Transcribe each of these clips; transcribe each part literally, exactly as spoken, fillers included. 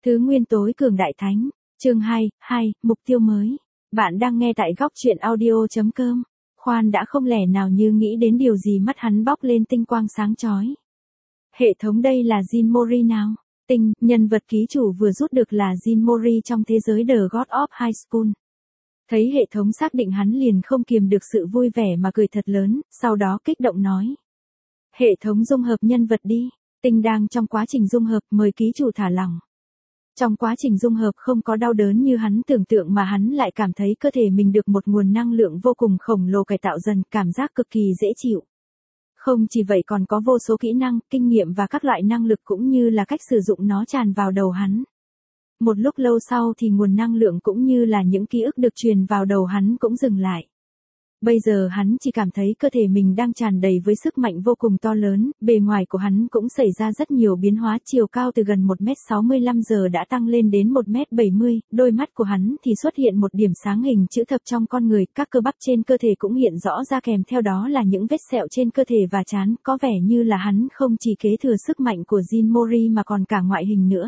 Thứ nguyên tối cường đại thánh, chương hai, hai, mục tiêu mới. Bạn đang nghe tại góc truyện audio.com. Khoan đã không lẽ nào như nghĩ đến điều gì mắt hắn bóc lên tinh quang sáng chói. Hệ thống đây là Jin Mori nào? Tinh, nhân vật ký chủ vừa rút được là Jin Mori trong thế giới The God of High School. Thấy hệ thống xác định hắn liền không kiềm được sự vui vẻ mà cười thật lớn, sau đó kích động nói. Hệ thống dung hợp nhân vật đi, Tinh đang trong quá trình dung hợp, mời ký chủ thả lỏng. Trong quá trình dung hợp không có đau đớn như hắn tưởng tượng mà hắn lại cảm thấy cơ thể mình được một nguồn năng lượng vô cùng khổng lồ cải tạo dần, cảm giác cực kỳ dễ chịu. Không chỉ vậy còn có vô số kỹ năng, kinh nghiệm và các loại năng lực cũng như là cách sử dụng nó tràn vào đầu hắn. Một lúc lâu sau thì nguồn năng lượng cũng như là những ký ức được truyền vào đầu hắn cũng dừng lại. Bây giờ hắn chỉ cảm thấy cơ thể mình đang tràn đầy với sức mạnh vô cùng to lớn, bề ngoài của hắn cũng xảy ra rất nhiều biến hóa, chiều cao từ gần một mét sáu mươi lăm giờ đã tăng lên đến một mét bảy mươi, đôi mắt của hắn thì xuất hiện một điểm sáng hình chữ thập trong con người, các cơ bắp trên cơ thể cũng hiện rõ ra, kèm theo đó là những vết sẹo trên cơ thể và trán, có vẻ như là hắn không chỉ kế thừa sức mạnh của Jin Mori mà còn cả ngoại hình nữa.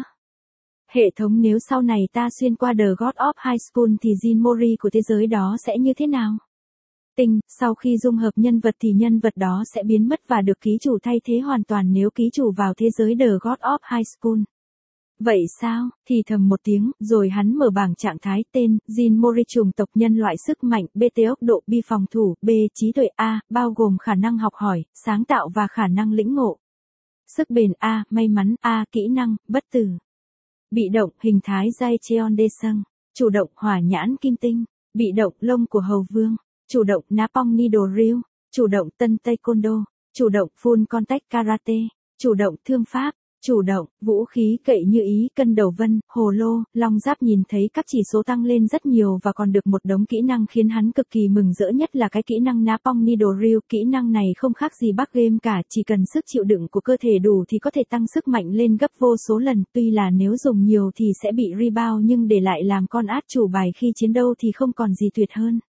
Hệ thống, nếu sau này ta xuyên qua The God of High School thì Jin Mori của thế giới đó sẽ như thế nào? Tinh, sau khi dung hợp nhân vật thì nhân vật đó sẽ biến mất và được ký chủ thay thế hoàn toàn nếu ký chủ vào thế giới The God of High School. Vậy sao? Thì thầm một tiếng, rồi hắn mở bảng trạng thái tên, Jin Mori, chủng tộc nhân loại, sức mạnh, B T ốc độ, B phòng thủ, B trí tuệ, A, bao gồm khả năng học hỏi, sáng tạo và khả năng lĩnh ngộ. Sức bền, A, may mắn, A, kỹ năng, bất tử. Bị động, hình thái Jaecheon Daesung. Chủ động, hỏa nhãn kim tinh. Bị động, lông của hầu vương. Chủ động, Napong Needle Ryu. Chủ động, Tân Taekwondo. Chủ động, Full Contact Karate. Chủ động, thương pháp. Chủ động, vũ khí cậy như ý, cân đầu vân, hồ lô, long giáp. Nhìn thấy các chỉ số tăng lên rất nhiều và còn được một đống kỹ năng khiến hắn cực kỳ mừng rỡ, nhất là cái kỹ năng Napong Needle Ryu. Kỹ năng này không khác gì Bắc game cả, chỉ cần sức chịu đựng của cơ thể đủ thì có thể tăng sức mạnh lên gấp vô số lần, tuy là nếu dùng nhiều thì sẽ bị rebound nhưng để lại làm con át chủ bài khi chiến đấu thì không còn gì tuyệt hơn.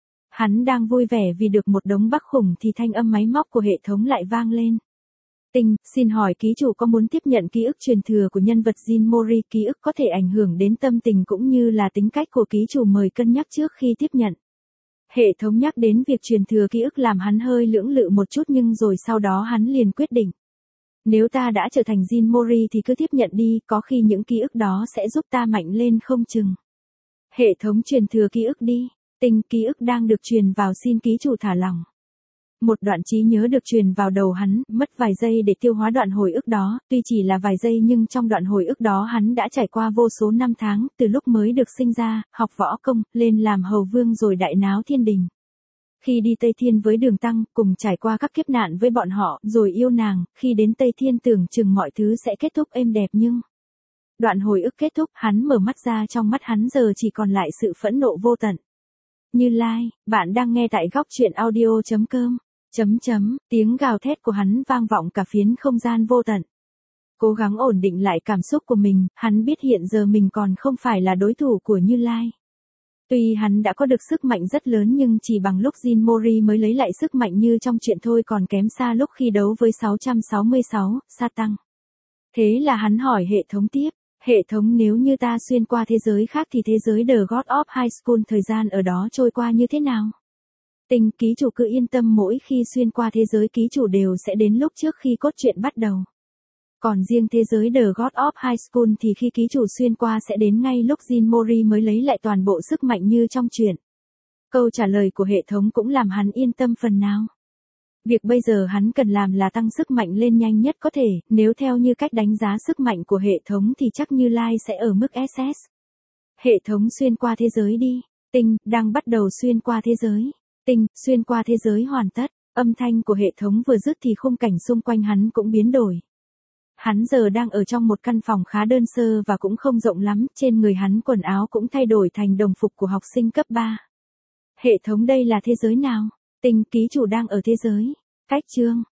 Hắn đang vui vẻ vì được một đống Bắc khủng thì thanh âm máy móc của hệ thống lại vang lên. Tinh, xin hỏi ký chủ có muốn tiếp nhận ký ức truyền thừa của nhân vật Jin Mori? Ký ức có thể ảnh hưởng đến tâm tình cũng như là tính cách của ký chủ, mời cân nhắc trước khi tiếp nhận. Hệ thống nhắc đến việc truyền thừa ký ức làm hắn hơi lưỡng lự một chút, nhưng rồi sau đó hắn liền quyết định. Nếu ta đã trở thành Jin Mori thì cứ tiếp nhận đi, có khi những ký ức đó sẽ giúp ta mạnh lên không chừng. Hệ thống, truyền thừa ký ức đi. Tinh, ký ức đang được truyền vào, xin ký chủ thả lỏng. Một đoạn trí nhớ được truyền vào đầu hắn, mất vài giây để tiêu hóa đoạn hồi ức đó, tuy chỉ là vài giây nhưng trong đoạn hồi ức đó hắn đã trải qua vô số năm tháng, từ lúc mới được sinh ra, học võ công, lên làm hầu vương rồi đại náo thiên đình. Khi đi Tây Thiên với Đường Tăng, cùng trải qua các kiếp nạn với bọn họ, rồi yêu nàng, khi đến Tây Thiên tưởng chừng mọi thứ sẽ kết thúc êm đẹp nhưng... Đoạn hồi ức kết thúc, hắn mở mắt ra, trong mắt hắn giờ chỉ còn lại sự phẫn nộ vô tận. Như Lai, bạn đang nghe tại góc truyện audio.com. Chấm chấm, tiếng gào thét của hắn vang vọng cả phiến không gian vô tận. Cố gắng ổn định lại cảm xúc của mình, hắn biết hiện giờ mình còn không phải là đối thủ của Như Lai. Tuy hắn đã có được sức mạnh rất lớn nhưng chỉ bằng lúc Jin Mori mới lấy lại sức mạnh như trong chuyện thôi, còn kém xa lúc khi đấu với sáu trăm sáu mươi sáu, sa tăng. Thế là hắn hỏi hệ thống tiếp. Hệ thống, nếu như ta xuyên qua thế giới khác thì thế giới The God of High School thời gian ở đó trôi qua như thế nào? Tinh, ký chủ cứ yên tâm, mỗi khi xuyên qua thế giới ký chủ đều sẽ đến lúc trước khi cốt truyện bắt đầu. Còn riêng thế giới The God of High School thì khi ký chủ xuyên qua sẽ đến ngay lúc Jin Mori mới lấy lại toàn bộ sức mạnh như trong truyện. Câu trả lời của hệ thống cũng làm hắn yên tâm phần nào. Việc bây giờ hắn cần làm là tăng sức mạnh lên nhanh nhất có thể, nếu theo như cách đánh giá sức mạnh của hệ thống thì chắc Như Lai sẽ ở mức ét ét. Hệ thống, xuyên qua thế giới đi. Tinh, đang bắt đầu xuyên qua thế giới. Tinh, xuyên qua thế giới hoàn tất. Âm thanh của hệ thống vừa dứt thì khung cảnh xung quanh hắn cũng biến đổi. Hắn giờ đang ở trong một căn phòng khá đơn sơ và cũng không rộng lắm, trên người hắn quần áo cũng thay đổi thành đồng phục của học sinh cấp ba. Hệ thống, đây là thế giới nào? Tinh, ký chủ đang ở thế giới. Cách chương.